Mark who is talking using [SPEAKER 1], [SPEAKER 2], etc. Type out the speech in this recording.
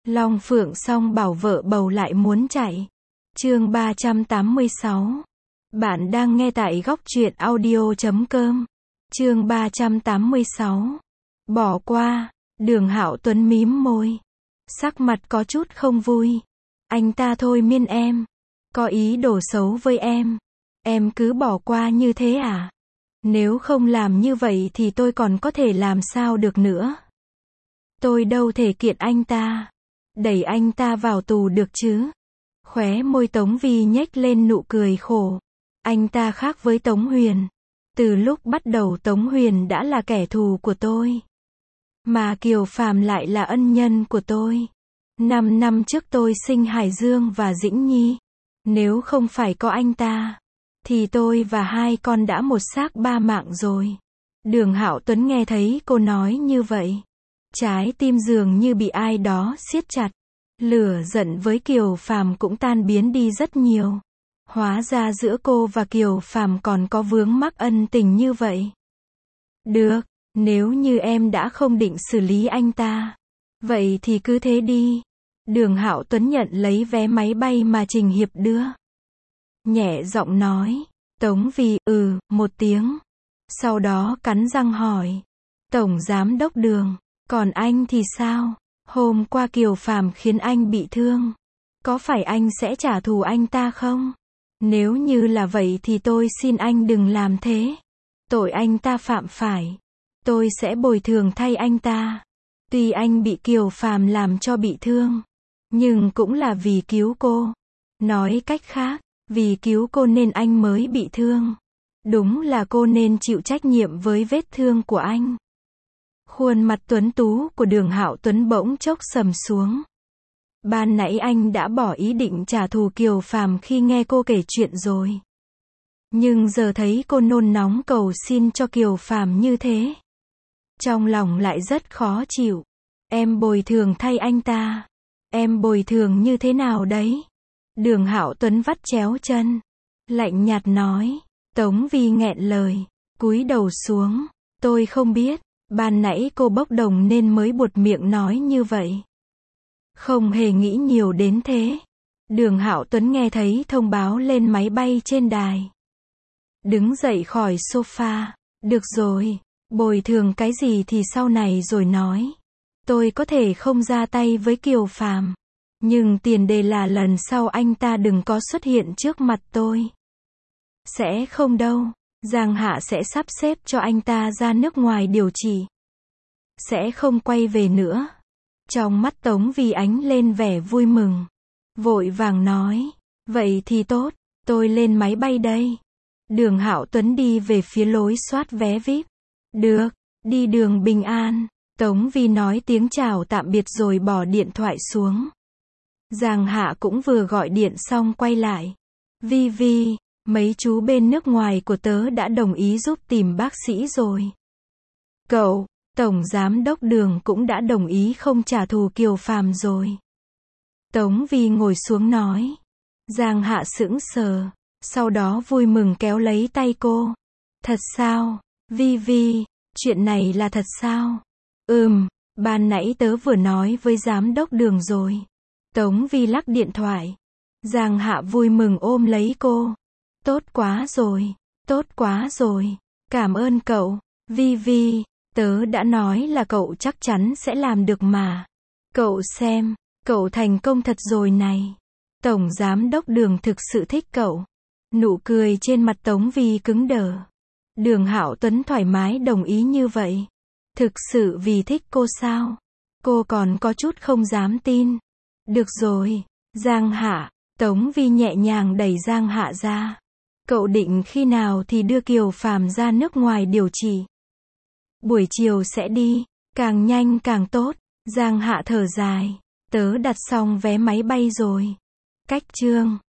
[SPEAKER 1] Long Phượng song bảo vợ bầu lại muốn chạy. Chương 386. Bạn đang nghe tại góc truyện audio.com. Chương 386. Bỏ qua. Đường Hạo Tuấn mím môi, sắc mặt có chút không vui. Anh ta thôi miên em, có ý đồ xấu với em cứ bỏ qua như thế à? Nếu không làm như vậy thì tôi còn có thể làm sao được nữa? Tôi đâu thể kiện anh ta, đẩy anh ta vào tù được chứ? Khóe môi Tống Vi nhếch lên nụ cười khổ. Anh ta khác với Tống Huyền. Từ lúc bắt đầu Tống Huyền đã là kẻ thù của tôi, mà Kiều Phàm lại là ân nhân của tôi. 5 năm trước tôi sinh Hải Dương và Dĩnh Nhi. Nếu không phải có anh ta, thì tôi và hai con đã một xác ba mạng rồi. Đường Hạo Tuấn nghe thấy cô nói như vậy, trái tim dường như bị ai đó siết chặt. Lửa giận với Kiều Phàm cũng tan biến đi rất nhiều. Hóa ra giữa cô và Kiều Phàm còn có vướng mắc ân tình như vậy. Được, nếu như em đã không định xử lý anh ta, vậy thì cứ thế đi. Đường Hạo Tuấn nhận lấy vé máy bay mà Trình Hiệp đưa, nhẹ giọng nói. Tống Vi một tiếng, sau đó cắn răng hỏi, Tổng Giám Đốc Đường, còn anh thì sao? Hôm qua Kiều Phàm khiến anh bị thương, có phải anh sẽ trả thù anh ta không? Nếu như là vậy thì tôi xin anh đừng làm thế. Tội anh ta phạm phải, tôi sẽ bồi thường thay anh ta. Tuy anh bị Kiều Phàm làm cho bị thương, nhưng cũng là vì cứu cô. Nói cách khác, vì cứu cô nên anh mới bị thương. Đúng là cô nên chịu trách nhiệm với vết thương của anh. Khuôn mặt tuấn tú của Đường Hạo Tuấn bỗng chốc sầm xuống. Ban nãy anh đã bỏ ý định trả thù Kiều Phàm khi nghe cô kể chuyện rồi. Nhưng giờ thấy cô nôn nóng cầu xin cho Kiều Phàm như thế, trong lòng lại rất khó chịu. Em bồi thường thay anh ta. Em bồi thường như thế nào đấy? Đường Hạo Tuấn vắt chéo chân, lạnh nhạt nói. Tống Vi nghẹn lời, cúi đầu xuống. Tôi không biết, ban nãy cô bốc đồng nên mới buột miệng nói như vậy. Không hề nghĩ nhiều đến thế. Đường Hạo Tuấn nghe thấy thông báo lên máy bay trên đài, đứng dậy khỏi sofa. Được rồi, bồi thường cái gì thì sau này rồi nói. Tôi có thể không ra tay với Kiều Phàm, nhưng tiền đề là lần sau anh ta đừng có xuất hiện trước mặt tôi. Sẽ không đâu, Giang Hạ sẽ sắp xếp cho anh ta ra nước ngoài điều trị, sẽ không quay về nữa. Trong mắt Tống Vi ánh lên vẻ vui mừng, vội vàng nói, vậy thì tốt, tôi lên máy bay đây. Đường Hạo Tuấn đi về phía lối soát vé VIP. Được, đi đường bình an. Tống Vi nói tiếng chào tạm biệt rồi bỏ điện thoại xuống. Giang Hạ cũng vừa gọi điện xong quay lại. Vi Vi, mấy chú bên nước ngoài của tớ đã đồng ý giúp tìm bác sĩ rồi. Cậu, Tổng Giám Đốc Đường cũng đã đồng ý không trả thù Kiều Phàm rồi. Tống Vi ngồi xuống nói. Giang Hạ sững sờ, sau đó vui mừng kéo lấy tay cô. Thật sao, Vi Vi, chuyện này là thật sao? Ban nãy tớ vừa nói với Giám Đốc Đường rồi. Tống Vi lắc điện thoại. Giang Hạ vui mừng ôm lấy cô. Tốt quá rồi, tốt quá rồi. Cảm ơn cậu, Vi Vi. Tớ đã nói là cậu chắc chắn sẽ làm được mà. Cậu xem, cậu thành công thật rồi này. Tổng Giám Đốc Đường thực sự thích cậu. Nụ cười trên mặt Tống Vi cứng đờ. Đường Hạo Tuấn thoải mái đồng ý như vậy. Thực sự vì thích cô sao? Cô còn có chút không dám tin. Được rồi, Giang Hạ. Tống Vi nhẹ nhàng đẩy Giang Hạ ra. Cậu định khi nào thì đưa Kiều Phàm ra nước ngoài điều trị? Buổi chiều sẽ đi, càng nhanh càng tốt. Giang Hạ thở dài. Tớ đặt xong vé máy bay rồi. Cách chương